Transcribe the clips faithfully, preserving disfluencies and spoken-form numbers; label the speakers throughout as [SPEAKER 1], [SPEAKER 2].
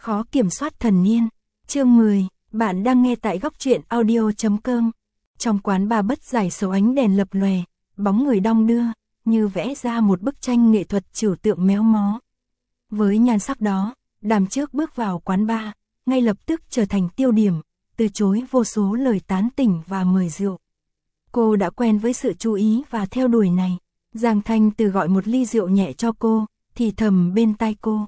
[SPEAKER 1] Khó kiểm soát thần niên. Chương mười, bạn đang nghe tại góc truyện audio chấm com. Trong quán bar bất giải số ánh đèn lập lòe, bóng người đong đưa, như vẽ ra một bức tranh nghệ thuật trừu tượng méo mó. Với nhan sắc đó, Đàm Trước bước vào quán bar, ngay lập tức trở thành tiêu điểm, từ chối vô số lời tán tỉnh và mời rượu. Cô đã quen với sự chú ý và theo đuổi này. Giang Thanh Từ gọi một ly rượu nhẹ cho cô, thì thầm bên tai cô.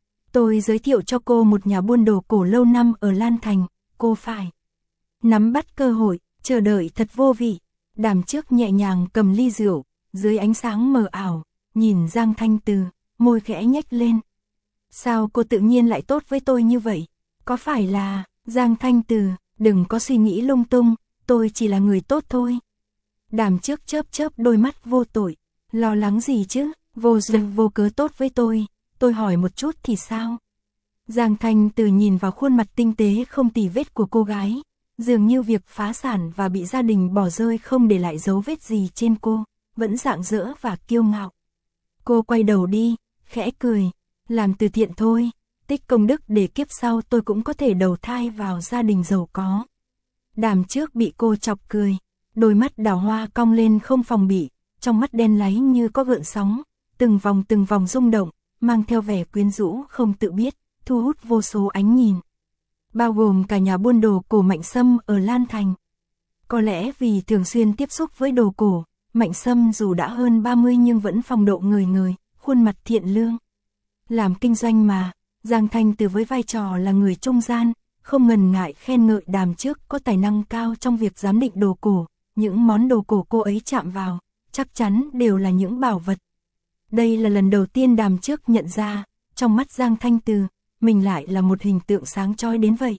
[SPEAKER 1] Tôi giới thiệu cho cô một nhà buôn đồ cổ lâu năm ở Lan Thành, cô phải nắm bắt cơ hội, chờ đợi thật vô vị. Đàm Trước nhẹ nhàng cầm ly rượu, dưới ánh sáng mờ ảo, nhìn Giang Thanh Từ, môi khẽ nhếch lên. Sao cô tự nhiên lại tốt với tôi như vậy? Có phải là... Giang Thanh Từ, đừng có suy nghĩ lung tung, tôi chỉ là người tốt thôi. Đàm Trước chớp chớp đôi mắt vô tội, lo lắng gì chứ, vô duyên vô cớ tốt với tôi, tôi hỏi một chút thì sao? Giang Thanh Từ nhìn vào khuôn mặt tinh tế không tì vết của cô gái, dường như việc phá sản và bị gia đình bỏ rơi không để lại dấu vết gì trên cô, vẫn rạng rỡ và kiêu ngạo. Cô quay đầu đi, khẽ cười, làm từ thiện thôi, tích công đức để kiếp sau tôi cũng có thể đầu thai vào gia đình giàu có. Đàm Trước bị cô chọc cười, đôi mắt đào hoa cong lên không phòng bị, trong mắt đen láy như có gợn sóng, từng vòng từng vòng rung động, mang theo vẻ quyến rũ không tự biết, thu hút vô số ánh nhìn. Bao gồm cả nhà buôn đồ cổ Mạnh Sâm ở Lan Thành. Có lẽ vì thường xuyên tiếp xúc với đồ cổ, Mạnh Sâm dù đã hơn ba mươi nhưng vẫn phong độ ngời ngời, khuôn mặt thiện lương. Làm kinh doanh mà, Giang Thanh Từ với vai trò là người trung gian, không ngần ngại khen ngợi Đàm Trước có tài năng cao trong việc giám định đồ cổ, những món đồ cổ cô ấy chạm vào, chắc chắn đều là những bảo vật. Đây là lần đầu tiên Đàm Trước nhận ra, trong mắt Giang Thanh Từ, mình lại là một hình tượng sáng chói đến vậy.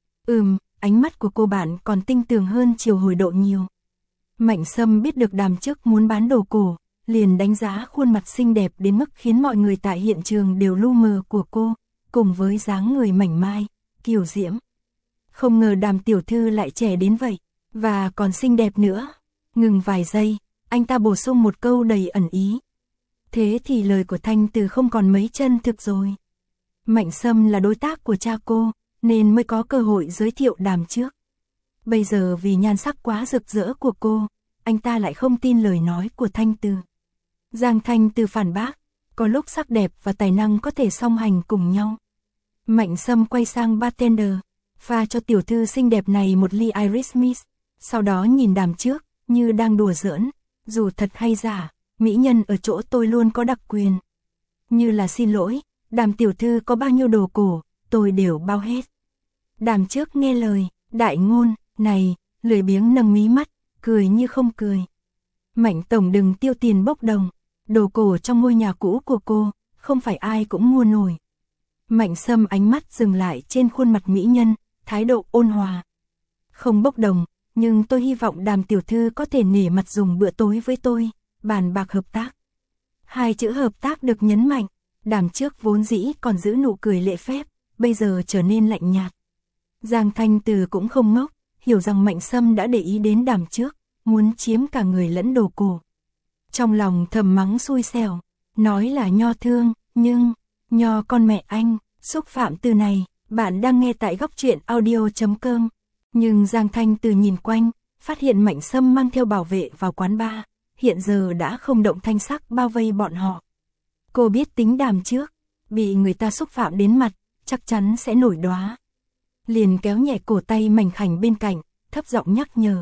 [SPEAKER 1] Ừm, ánh mắt của cô bạn còn tinh tường hơn chiều hồi độ nhiều. Mạnh Sâm biết được Đàm Trước muốn bán đồ cổ, liền đánh giá khuôn mặt xinh đẹp đến mức khiến mọi người tại hiện trường đều lu mờ của cô, cùng với dáng người mảnh mai, kiều diễm. Không ngờ Đàm tiểu thư lại trẻ đến vậy, và còn xinh đẹp nữa. Ngừng vài giây, anh ta bổ sung một câu đầy ẩn ý. Thế thì lời của Thanh Từ không còn mấy chân thực rồi. Mạnh Sâm là đối tác của cha cô, nên mới có cơ hội giới thiệu Đàm Trước. Bây giờ vì nhan sắc quá rực rỡ của cô, anh ta lại không tin lời nói của Thanh Từ. Giang Thanh Từ phản bác, có lúc sắc đẹp và tài năng có thể song hành cùng nhau. Mạnh Sâm quay sang bartender, pha cho tiểu thư xinh đẹp này một ly Irish Mist, sau đó nhìn Đàm Trước, như đang đùa giỡn, dù thật hay giả, mỹ nhân ở chỗ tôi luôn có đặc quyền. Như là xin lỗi, Đàm tiểu thư có bao nhiêu đồ cổ, tôi đều bao hết. Đàm Trước nghe lời, đại ngôn, này, lười biếng nâng mí mắt, cười như không cười. Mạnh tổng đừng tiêu tiền bốc đồng, đồ cổ trong ngôi nhà cũ của cô, không phải ai cũng mua nổi. Mạnh Sâm ánh mắt dừng lại trên khuôn mặt mỹ nhân, thái độ ôn hòa. Không bốc đồng, nhưng tôi hy vọng Đàm tiểu thư có thể nể mặt dùng bữa tối với tôi, bàn bạc hợp tác. Hai chữ hợp tác được nhấn mạnh, Đàm Trước vốn dĩ còn giữ nụ cười lễ phép, bây giờ trở nên lạnh nhạt. Giang Thanh Từ cũng không ngốc, hiểu rằng Mạnh Sâm đã để ý đến Đàm Trước, muốn chiếm cả người lẫn đồ cổ. Trong lòng thầm mắng xui xẻo, nói là nho thương, nhưng, nho con mẹ anh, xúc phạm từ này, bạn đang nghe tại góc truyện audio chấm com. Nhưng Giang Thanh Từ nhìn quanh, phát hiện Mạnh Sâm mang theo bảo vệ vào quán bar, hiện giờ đã không động thanh sắc bao vây bọn họ. Cô biết tính Đàm Trước, bị người ta xúc phạm đến mặt, chắc chắn sẽ nổi đóa. Liền kéo nhẹ cổ tay mảnh khảnh bên cạnh, thấp giọng nhắc nhở.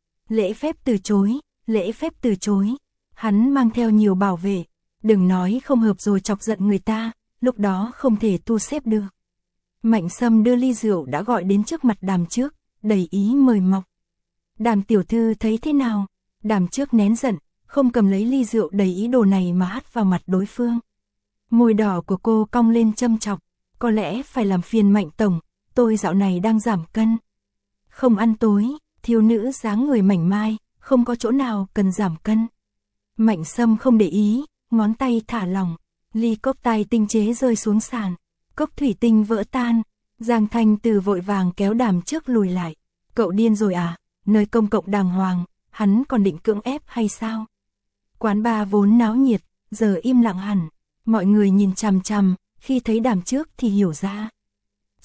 [SPEAKER 1] Lễ phép từ chối, lễ phép từ chối. Hắn mang theo nhiều bảo vệ, đừng nói không hợp rồi chọc giận người ta, lúc đó không thể tu xếp được. Mạnh Sâm đưa ly rượu đã gọi đến trước mặt Đàm Trước, đầy ý mời mọc. Đàm tiểu thư thấy thế nào? Đàm Trước nén giận, không cầm lấy ly rượu đầy ý đồ này mà hắt vào mặt đối phương. Môi đỏ của cô cong lên châm chọc, có lẽ phải làm phiền Mạnh tổng, tôi dạo này đang giảm cân. Không ăn tối, thiếu nữ dáng người mảnh mai, không có chỗ nào cần giảm cân. Mạnh Sâm không để ý, ngón tay thả lỏng, ly cốc tai tinh chế rơi xuống sàn, cốc thủy tinh vỡ tan. Giang Thanh Từ vội vàng kéo Đàm Trước lùi lại. Cậu điên rồi à, nơi công cộng đàng hoàng, hắn còn định cưỡng ép hay sao? Quán bar vốn náo nhiệt, giờ im lặng hẳn, mọi người nhìn chằm chằm, khi thấy Đàm Trước thì hiểu ra.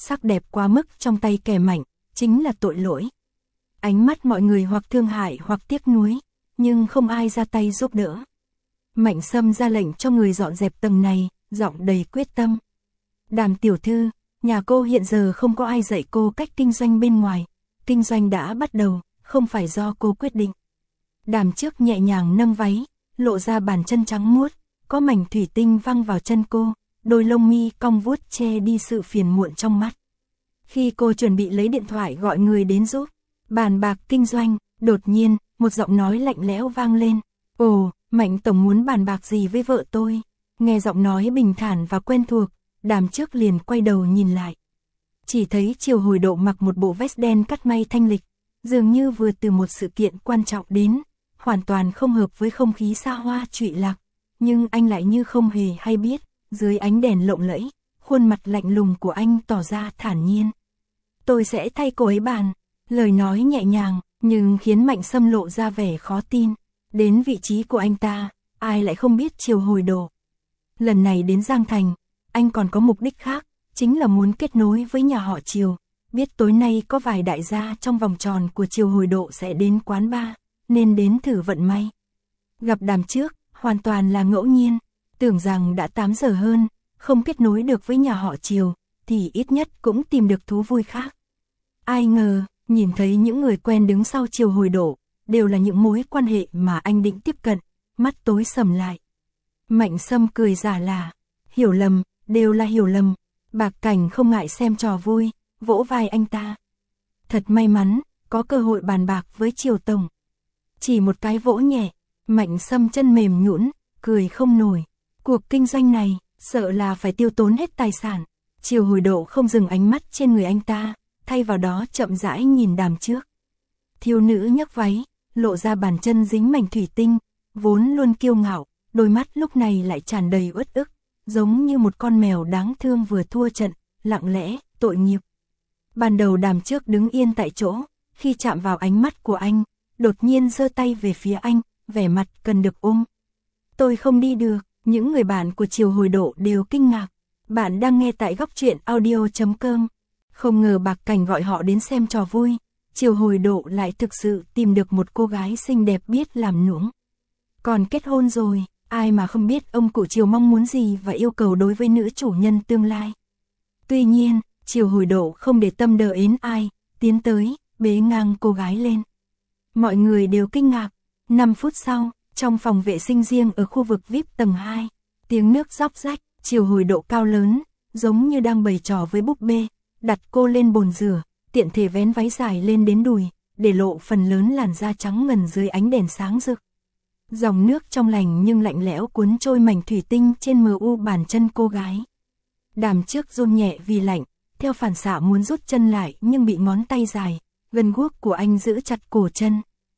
[SPEAKER 1] sắc đẹp quá mức trong tay kẻ mạnh, chính là tội lỗi. Ánh mắt mọi người hoặc thương hại hoặc tiếc nuối, nhưng không ai ra tay giúp đỡ. Mạnh Sâm ra lệnh cho người dọn dẹp tầng này, giọng đầy quyết tâm. Đàm tiểu thư, nhà cô hiện giờ không có ai dạy cô cách kinh doanh bên ngoài, kinh doanh đã bắt đầu, không phải do cô quyết định. Đàm trước nhẹ nhàng nâng váy, lộ ra bàn chân trắng muốt, có mảnh thủy tinh văng vào chân cô, đôi lông mi cong vuốt che đi sự phiền muộn trong mắt. Khi cô chuẩn bị lấy điện thoại gọi người đến giúp, bàn bạc kinh doanh, đột nhiên, một giọng nói lạnh lẽo vang lên. Ồ, Mạnh tổng muốn bàn bạc gì với vợ tôi? Nghe giọng nói bình thản và quen thuộc, Đàm trước liền quay đầu nhìn lại. Chỉ thấy Triều Hồi Độ mặc một bộ vest đen cắt may thanh lịch, dường như vừa từ một sự kiện quan trọng đến, hoàn toàn không hợp với không khí xa hoa trụy lạc, nhưng anh lại như không hề hay biết, dưới ánh đèn lộng lẫy, khuôn mặt lạnh lùng của anh tỏ ra thản nhiên. Tôi sẽ thay cô ấy bàn, lời nói nhẹ nhàng, nhưng khiến Mạnh Sâm lộ ra vẻ khó tin. Đến vị trí của anh ta, ai lại không biết Triều Hồi Độ. Lần này đến Giang Thành, anh còn có mục đích khác, chính là muốn kết nối với nhà họ Triều. Biết tối nay có vài đại gia trong vòng tròn của Triều Hồi Độ sẽ đến quán bar, nên đến thử vận may. Gặp Đàm trước, hoàn toàn là ngẫu nhiên, tưởng rằng đã tám giờ hơn, không kết nối được với nhà họ Triều, thì ít nhất cũng tìm được thú vui khác. Ai ngờ, nhìn thấy những người quen đứng sau Triều Hồi Độ, đều là những mối quan hệ mà anh định tiếp cận, mắt tối sầm lại. Mạnh Sâm cười giả là, hiểu lầm, đều là hiểu lầm. Bạc Cảnh không ngại xem trò vui, vỗ vai anh ta. Thật may mắn, có cơ hội bàn bạc với Triều tổng. Chỉ một cái vỗ nhẹ, Mạnh Sâm chân mềm nhũn, cười không nổi. Cuộc kinh doanh này, sợ là phải tiêu tốn hết tài sản. Triều Hồi Độ không dừng ánh mắt trên người anh ta, thay vào đó chậm rãi nhìn Đàm trước. Thiếu nữ nhấc váy, lộ ra bàn chân dính mảnh thủy tinh, vốn luôn kiêu ngạo, đôi mắt lúc này lại tràn đầy uất ức, giống như một con mèo đáng thương vừa thua trận, lặng lẽ, tội nghiệp. Ban đầu Đàm trước đứng yên tại chỗ, khi chạm vào ánh mắt của anh, đột nhiên giơ tay về phía anh, vẻ mặt cần được ôm. Tôi không đi được, những người bạn của Triều Hồi Độ đều kinh ngạc. Bạn đang nghe tại góc truyện audio chấm com. Không ngờ Bạc Cảnh gọi họ đến xem trò vui, Triều Hồi Độ lại thực sự tìm được một cô gái xinh đẹp biết làm nũng. Còn kết hôn rồi, ai mà không biết ông cụ Triều mong muốn gì và yêu cầu đối với nữ chủ nhân tương lai. Tuy nhiên, Triều Hồi Độ không để tâm đờ ến ai, tiến tới, bế ngang cô gái lên. Mọi người đều kinh ngạc. năm phút sau, trong phòng vệ sinh riêng ở khu vực vi ai pi tầng hai, tiếng nước róc rách, Triều Hồi Độ cao lớn, giống như đang bày trò với búp bê, đặt cô lên bồn rửa, tiện thể vén váy dài lên đến đùi, để lộ phần lớn làn da trắng ngần dưới ánh đèn sáng rực. Dòng nước trong lành nhưng lạnh lẽo cuốn trôi mảnh thủy tinh trên mờ u bàn chân cô gái. Đàm trước run nhẹ vì lạnh, theo phản xạ muốn rút chân lại nhưng bị ngón tay dài, gần guốc của anh giữ chặt cổ chân.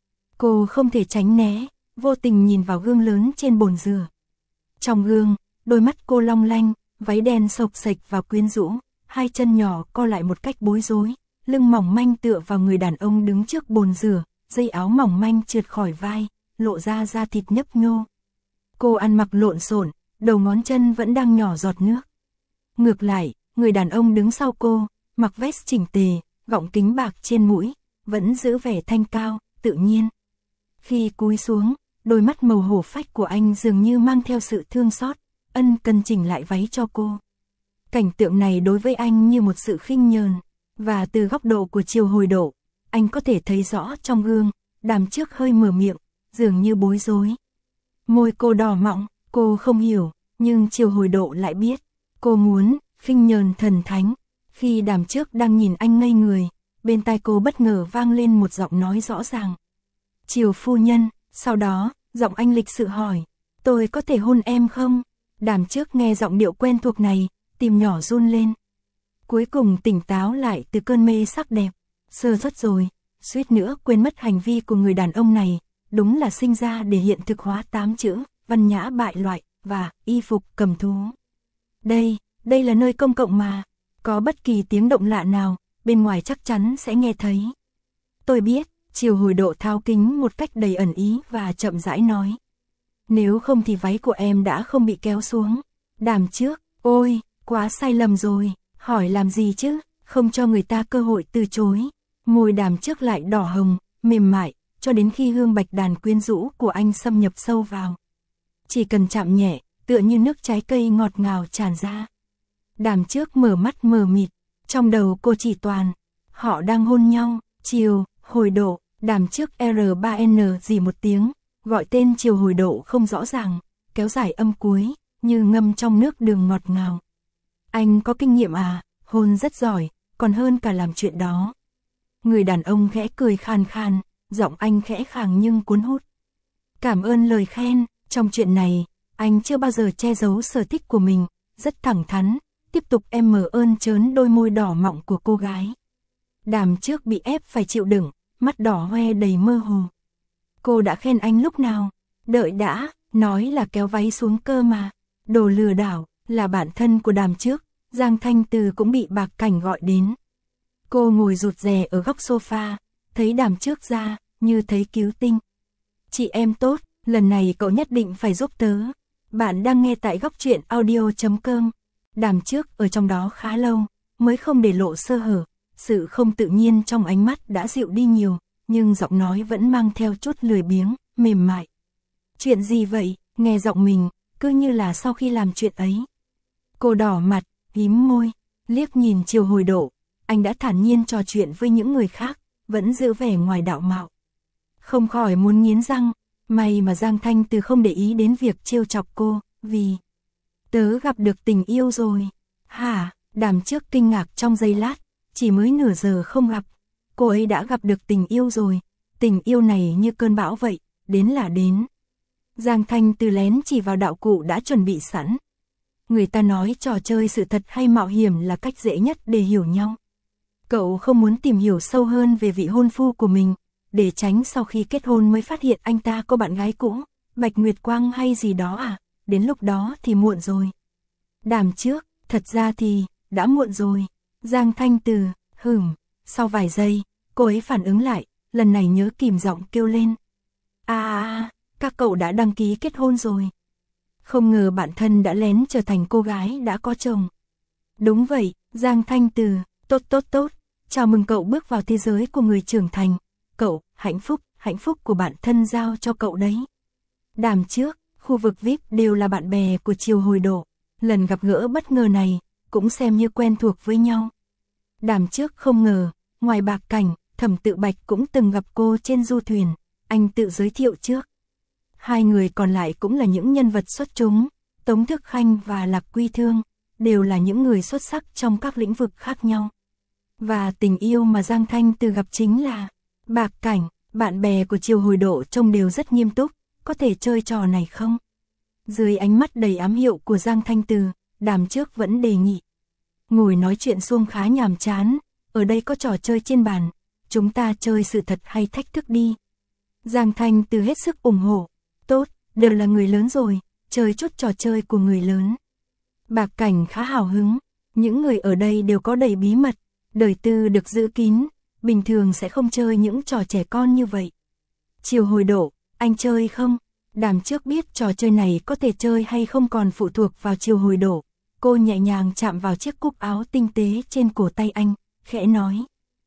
[SPEAKER 1] Cô không thể tránh né, vô tình nhìn vào gương lớn trên bồn rửa. Trong gương, đôi mắt cô long lanh, váy đen xộc xệch và quyến rũ, hai chân nhỏ co lại một cách bối rối, lưng mỏng manh tựa vào người đàn ông đứng trước bồn rửa, dây áo mỏng manh trượt khỏi vai, lộ ra da thịt nhấp nhô. Cô ăn mặc lộn xộn, đầu ngón chân vẫn đang nhỏ giọt nước. Ngược lại, người đàn ông đứng sau cô, mặc vest chỉnh tề, gọng kính bạc trên mũi, vẫn giữ vẻ thanh cao, tự nhiên. Khi cúi xuống, đôi mắt màu hổ phách của anh dường như mang theo sự thương xót, ân cần chỉnh lại váy cho cô. Cảnh tượng này đối với anh như một sự khinh nhờn, và từ góc độ của Triều Hồi Độ, anh có thể thấy rõ trong gương, Đàm trước hơi mở miệng, dường như bối rối. Môi cô đỏ mọng, cô không hiểu, nhưng Triều Hồi Độ lại biết. Cô muốn, khinh nhờn thần thánh. Khi Đàm trước đang nhìn anh ngây người, bên tai cô bất ngờ vang lên một giọng nói rõ ràng. Triều phu nhân, sau đó, giọng anh lịch sự hỏi, tôi có thể hôn em không? Đàm trước nghe giọng điệu quen thuộc này, tim nhỏ run lên. Cuối cùng tỉnh táo lại từ cơn mê sắc đẹp, sơ suất rồi, suýt nữa quên mất hành vi của người đàn ông này, đúng là sinh ra để hiện thực hóa tám chữ, văn nhã bại loại, và y phục cầm thú. Đây, đây là nơi công cộng mà, có bất kỳ tiếng động lạ nào, bên ngoài chắc chắn sẽ nghe thấy. Tôi biết, Triều Hồi Độ tháo kính một cách đầy ẩn ý và chậm rãi nói. Nếu không thì váy của em đã không bị kéo xuống. Đàm trước, ôi, quá sai lầm rồi, hỏi làm gì chứ, không cho người ta cơ hội từ chối. Môi Đàm Trước lại đỏ hồng, mềm mại, cho đến khi hương bạch đàn quyến rũ của anh xâm nhập sâu vào. Chỉ cần chạm nhẹ, tựa như nước trái cây ngọt ngào tràn ra. Đàm Trước mở mắt mờ mịt, trong đầu cô chỉ toàn, họ đang hôn nhau. Chiều Hồi Độ. Đàm Trước R ba N gì một tiếng, gọi tên Chiều Hồi Độ không rõ ràng, kéo dài âm cuối, như ngâm trong nước đường ngọt ngào. Anh có kinh nghiệm à, hôn rất giỏi, còn hơn cả làm chuyện đó. Người đàn ông khẽ cười khan khan, giọng anh khẽ khàng nhưng cuốn hút. Cảm ơn lời khen, trong chuyện này, anh chưa bao giờ che giấu sở thích của mình, rất thẳng thắn, tiếp tục em mở ơn trớn đôi môi đỏ mọng của cô gái. Đàm Trước bị ép phải chịu đựng, mắt đỏ hoe đầy mơ hồ. Cô đã khen anh lúc nào? Đợi đã, nói là kéo váy xuống cơ mà. Đồ lừa đảo, là bạn thân của Đàm Trước, Giang Thanh Từ cũng bị Bạc Cảnh gọi đến. Cô ngồi rụt rè ở góc sofa, thấy Đàm Trước ra, như thấy cứu tinh. Chị em tốt, lần này cậu nhất định phải giúp tớ. Bạn đang nghe tại góc truyện audio chấm com. Đàm Trước ở trong đó khá lâu, mới không để lộ sơ hở. Sự không tự nhiên trong ánh mắt đã dịu đi nhiều, nhưng giọng nói vẫn mang theo chút lười biếng, mềm mại. Chuyện gì vậy? Nghe giọng mình, cứ như là sau khi làm chuyện ấy. Cô đỏ mặt, hím môi, liếc nhìn Chiều Hồi Độ. Anh đã thản nhiên trò chuyện với những người khác, vẫn giữ vẻ ngoài đạo mạo. Không khỏi muốn nghiến răng, may mà Giang Thanh Từ không để ý đến việc trêu chọc cô, vì tớ gặp được tình yêu rồi. Hả? Đàm Trước kinh ngạc trong giây lát, chỉ mới nửa giờ không gặp, cô ấy đã gặp được tình yêu rồi. Tình yêu này như cơn bão vậy, đến là đến. Giang Thanh Từ lén chỉ vào đạo cụ đã chuẩn bị sẵn. Người ta nói trò chơi sự thật hay mạo hiểm là cách dễ nhất để hiểu nhau. Cậu không muốn tìm hiểu sâu hơn về vị hôn phu của mình, để tránh sau khi kết hôn mới phát hiện anh ta có bạn gái cũ, Bạch Nguyệt Quang hay gì đó à, đến lúc đó thì muộn rồi. Đàm Trước, thật ra thì, đã muộn rồi. Giang Thanh Từ, hửm, sau vài giây, cô ấy phản ứng lại, lần này nhớ kìm giọng kêu lên. À à à, các cậu đã đăng ký kết hôn rồi. Không ngờ bạn thân đã lén trở thành cô gái đã có chồng. Đúng vậy, Giang Thanh Từ, tốt tốt tốt, chào mừng cậu bước vào thế giới của người trưởng thành. Cậu, hạnh phúc, hạnh phúc của bạn thân giao cho cậu đấy. Đàm Trước, khu vực vi ai pi đều là bạn bè của Chiều Hồi Độ. Lần gặp gỡ bất ngờ này, cũng xem như quen thuộc với nhau. Đàm Trước không ngờ, ngoài Bạc Cảnh, Thẩm Tự Bạch cũng từng gặp cô trên du thuyền, anh tự giới thiệu trước. Hai người còn lại cũng là những nhân vật xuất chúng, Tống Thức Khanh và Lạc Quy Thương, đều là những người xuất sắc trong các lĩnh vực khác nhau. Và tình yêu mà Giang Thanh Từ gặp chính là Bạc Cảnh. Bạn bè của Chiều Hồi Độ trông đều rất nghiêm túc, có thể chơi trò này không? Dưới ánh mắt đầy ám hiệu của Giang Thanh Từ, Đàm Trước vẫn đề nghị. Ngồi nói chuyện suông khá nhàm chán, ở đây có trò chơi trên bàn, chúng ta chơi sự thật hay thách thức đi. Giang Thanh Từ hết sức ủng hộ. Tốt, đều là người lớn rồi, chơi chút trò chơi của người lớn. Bạc Cảnh khá hào hứng, những người ở đây đều có đầy bí mật, đời tư được giữ kín, bình thường sẽ không chơi những trò trẻ con như vậy. Chiều Hồi Độ, anh chơi không? Đàm Trước biết trò chơi này có thể chơi hay không còn phụ thuộc vào Chiều Hồi Độ. Cô nhẹ nhàng chạm vào chiếc cúc áo tinh tế trên cổ tay anh, khẽ nói.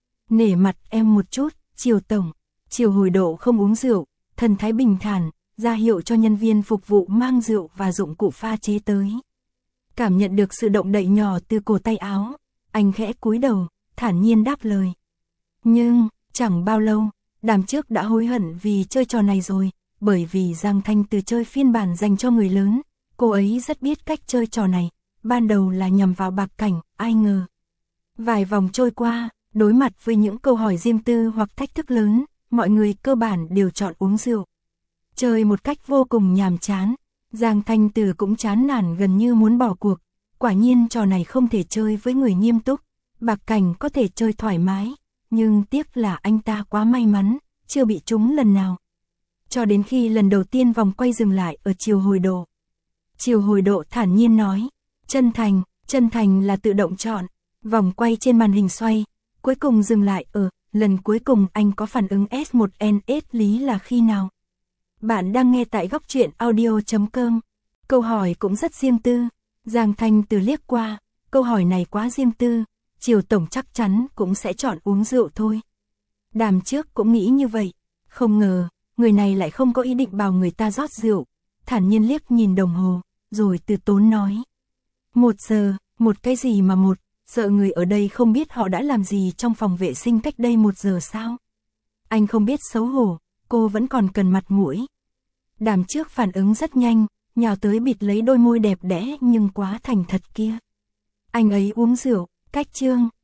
[SPEAKER 1] Nể mặt em một chút, Chiều Tổng. Chiều Hồi Độ không uống rượu, thần thái bình thản, ra hiệu cho nhân viên phục vụ mang rượu và dụng cụ pha chế tới. Cảm nhận được sự động đậy nhỏ từ cổ tay áo, anh khẽ cúi đầu, thản nhiên đáp lời. Nhưng, chẳng bao lâu, Đàm Trước đã hối hận vì chơi trò này rồi, bởi vì Giang Thanh Từ chơi phiên bản dành cho người lớn, cô ấy rất biết cách chơi trò này, ban đầu là nhằm vào Bạc Cảnh, ai ngờ. Vài vòng trôi qua, đối mặt với những câu hỏi riêng tư hoặc thách thức lớn, mọi người cơ bản đều chọn uống rượu. Chơi một cách vô cùng nhàm chán, Giang Thanh Từ cũng chán nản gần như muốn bỏ cuộc, quả nhiên trò này không thể chơi với người nghiêm túc, Bạc Cảnh có thể chơi thoải mái, nhưng tiếc là anh ta quá may mắn, chưa bị trúng lần nào. Cho đến khi lần đầu tiên vòng quay dừng lại ở Chiều Hồi Độ. Chiều Hồi Độ thản nhiên nói, chân thành, chân thành là tự động chọn, vòng quay trên màn hình xoay, cuối cùng dừng lại ở, lần cuối cùng anh có phản ứng S một N S lý là khi nào? Bạn đang nghe tại góc truyện audio chấm com. Câu hỏi cũng rất riêng tư, Giang Thanh Từ liếc qua, câu hỏi này quá riêng tư, Triều tổng chắc chắn cũng sẽ chọn uống rượu thôi. Đàm trước cũng nghĩ như vậy, không ngờ, người này lại không có ý định bảo người ta rót rượu, thản nhiên liếc nhìn đồng hồ, rồi từ tốn nói. Một giờ, một cái gì mà một, sợ người ở đây không biết họ đã làm gì trong phòng vệ sinh cách đây một giờ sao? Anh không biết xấu hổ, cô vẫn còn cần mặt mũi. Đàm trước phản ứng rất nhanh, nhào tới bịt lấy đôi môi đẹp đẽ nhưng quá thành thật kia. Anh ấy uống rượu, cách Trương,